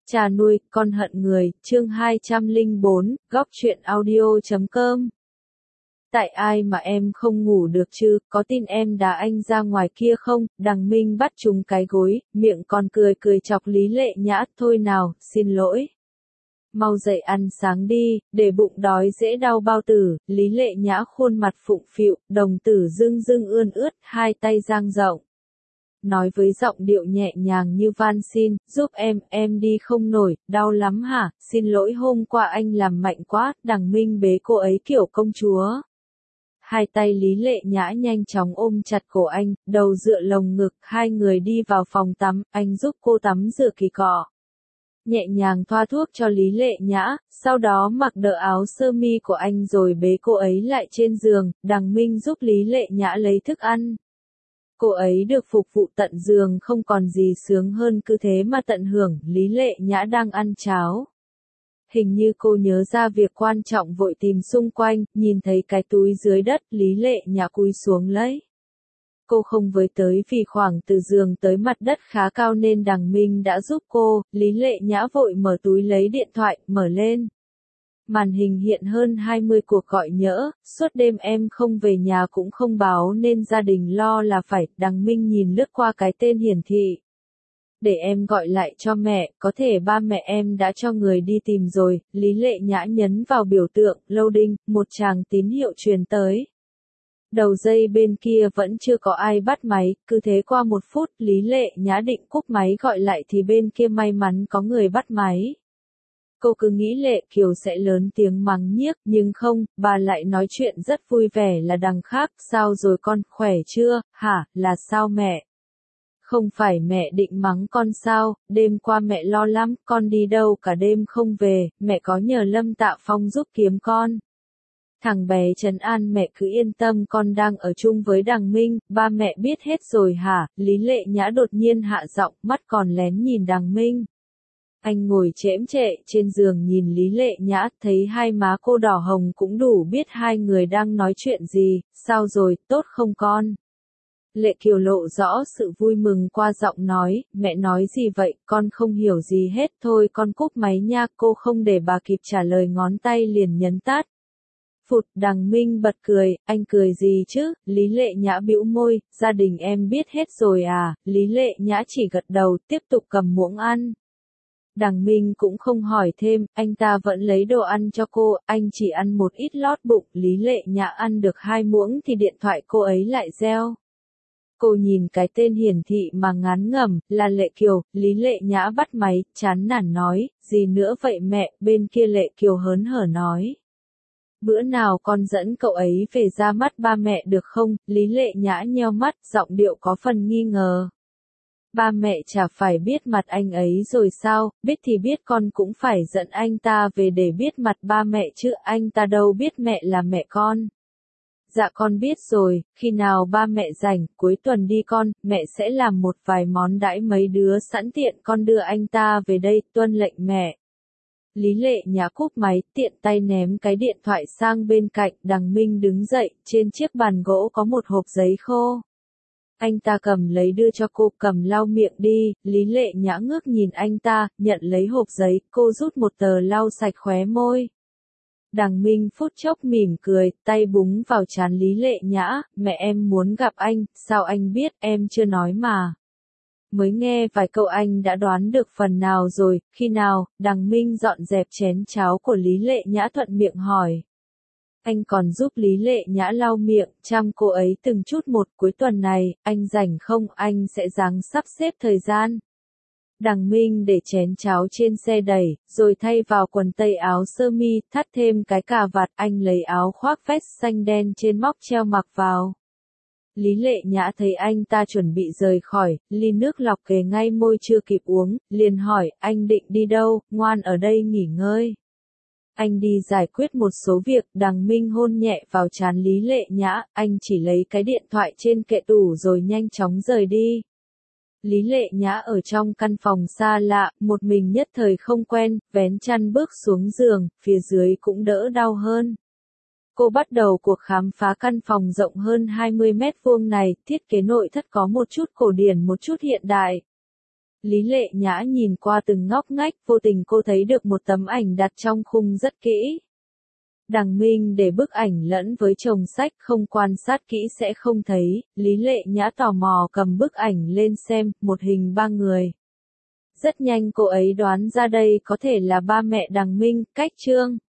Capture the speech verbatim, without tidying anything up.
Cha nuôi, con hận người, chương hai trăm lẻ bốn, góc truyện audio chấm com. Tại ai mà em không ngủ được chứ, có tin em đá anh ra ngoài kia không? Đằng Minh bắt trúng cái gối, miệng còn cười cười chọc Lý Lệ Nhã, thôi nào, xin lỗi. Mau dậy ăn sáng đi, để bụng đói dễ đau bao tử. Lý Lệ Nhã khuôn mặt phụng phịu, đồng tử rưng rưng ươn ướt, hai tay dang rộng. Nói với giọng điệu nhẹ nhàng như van xin, giúp em, em đi không nổi, đau lắm hả, xin lỗi hôm qua anh làm mạnh quá. Đằng Minh bế cô ấy kiểu công chúa. Hai tay Lý Lệ Nhã nhanh chóng ôm chặt cổ anh, đầu dựa lồng ngực, hai người đi vào phòng tắm, anh giúp cô tắm rửa kỳ cọ. Nhẹ nhàng thoa thuốc cho Lý Lệ Nhã, sau đó mặc đỡ áo sơ mi của anh rồi bế cô ấy lại trên giường. Đằng Minh giúp Lý Lệ Nhã lấy thức ăn. Cô ấy được phục vụ tận giường, không còn gì sướng hơn cứ thế mà tận hưởng. Lý Lệ Nhã đang ăn cháo. Hình như cô nhớ ra việc quan trọng vội tìm xung quanh, nhìn thấy cái túi dưới đất, Lý Lệ Nhã cúi xuống lấy. Cô không với tới vì khoảng từ giường tới mặt đất khá cao nên Đằng Minh đã giúp cô. Lý Lệ Nhã vội mở túi lấy điện thoại, mở lên. Màn hình hiện hơn hai mươi cuộc gọi nhỡ, suốt đêm em không về nhà cũng không báo nên gia đình lo là phải. Đằng Minh nhìn lướt qua cái tên hiển thị. Để em gọi lại cho mẹ, có thể ba mẹ em đã cho người đi tìm rồi. Lý Lệ Nhã nhấn vào biểu tượng, loading, một tràng tín hiệu truyền tới. Đầu dây bên kia vẫn chưa có ai bắt máy, cứ thế qua một phút, Lý Lệ Nhã định cúp máy gọi lại thì bên kia may mắn có người bắt máy. Cô cứ nghĩ Lệ Kiều sẽ lớn tiếng mắng nhiếc, nhưng không, bà lại nói chuyện rất vui vẻ là đằng khác. Sao rồi con, khỏe chưa, hả, là sao mẹ? Không phải mẹ định mắng con sao, đêm qua mẹ lo lắm, con đi đâu cả đêm không về, mẹ có nhờ Lâm Tạ Phong giúp kiếm con. Thằng bé trấn an mẹ cứ yên tâm, con đang ở chung với Đằng Minh, ba mẹ biết hết rồi hả? Lý Lệ Nhã đột nhiên hạ giọng, mắt còn lén nhìn Đằng Minh. Anh ngồi chễm chệ trên giường nhìn Lý Lệ Nhã, thấy hai má cô đỏ hồng cũng đủ biết hai người đang nói chuyện gì. Sao rồi, tốt không con? Lệ Kiều lộ rõ sự vui mừng qua giọng nói, mẹ nói gì vậy, con không hiểu gì hết, thôi con cúp máy nha. Cô không để bà kịp trả lời ngón tay liền nhấn tắt. Phụt, Đằng Minh bật cười, anh cười gì chứ? Lý Lệ Nhã bĩu môi, gia đình em biết hết rồi à? Lý Lệ Nhã chỉ gật đầu, tiếp tục cầm muỗng ăn. Đằng Minh cũng không hỏi thêm, anh ta vẫn lấy đồ ăn cho cô, anh chỉ ăn một ít lót bụng. Lý Lệ Nhã ăn được hai muỗng thì điện thoại cô ấy lại reo. Cô nhìn cái tên hiển thị mà ngán ngẩm, là Lệ Kiều. Lý Lệ Nhã bắt máy, chán nản nói, gì nữa vậy mẹ? Bên kia Lệ Kiều hớn hở nói. Bữa nào con dẫn cậu ấy về ra mắt ba mẹ được không? Lý Lệ Nhã nheo mắt, giọng điệu có phần nghi ngờ. Ba mẹ chả phải biết mặt anh ấy rồi sao, biết thì biết con cũng phải dẫn anh ta về để biết mặt ba mẹ chứ, anh ta đâu biết mẹ là mẹ con. Dạ con biết rồi, khi nào ba mẹ rảnh, cuối tuần đi con, mẹ sẽ làm một vài món đãi mấy đứa sẵn tiện con đưa anh ta về đây, tuân lệnh mẹ. Lý Lệ Nhã cúp máy, tiện tay ném cái điện thoại sang bên cạnh. Đằng Minh đứng dậy, trên chiếc bàn gỗ có một hộp giấy khô. Anh ta cầm lấy đưa cho cô, cầm lau miệng đi. Lý Lệ Nhã ngước nhìn anh ta, nhận lấy hộp giấy, cô rút một tờ lau sạch khóe môi. Đằng Minh phút chốc mỉm cười, tay búng vào trán Lý Lệ Nhã, mẹ em muốn gặp anh, sao anh biết, em chưa nói mà. Mới nghe vài câu anh đã đoán được phần nào rồi, khi nào? Đằng Minh dọn dẹp chén cháo của Lý Lệ Nhã thuận miệng hỏi. Anh còn giúp Lý Lệ Nhã lau miệng, chăm cô ấy từng chút một. Cuối tuần này, anh rảnh không, anh sẽ ráng sắp xếp thời gian. Đằng Minh để chén cháo trên xe đẩy, rồi thay vào quần tây áo sơ mi, thắt thêm cái cà vạt. Anh lấy áo khoác vest xanh đen trên móc treo mặc vào. Lý Lệ Nhã thấy anh ta chuẩn bị rời khỏi, ly nước lọc kề ngay môi chưa kịp uống, liền hỏi, anh định đi đâu? Ngoan ở đây nghỉ ngơi. Anh đi giải quyết một số việc. Đằng Minh hôn nhẹ vào trán Lý Lệ Nhã, anh chỉ lấy cái điện thoại trên kệ tủ rồi nhanh chóng rời đi. Lý Lệ Nhã ở trong căn phòng xa lạ, một mình nhất thời không quen, vén chăn bước xuống giường, phía dưới cũng đỡ đau hơn. Cô bắt đầu cuộc khám phá căn phòng rộng hơn hai mươi mét vuông này, thiết kế nội thất có một chút cổ điển một chút hiện đại. Lý Lệ Nhã nhìn qua từng ngóc ngách, vô tình cô thấy được một tấm ảnh đặt trong khung rất kỹ. Đằng Minh để bức ảnh lẫn với chồng sách, không quan sát kỹ sẽ không thấy. Lý Lệ Nhã tò mò cầm bức ảnh lên xem, một hình ba người. Rất nhanh cô ấy đoán ra đây có thể là ba mẹ Đằng Minh, Cách Trương.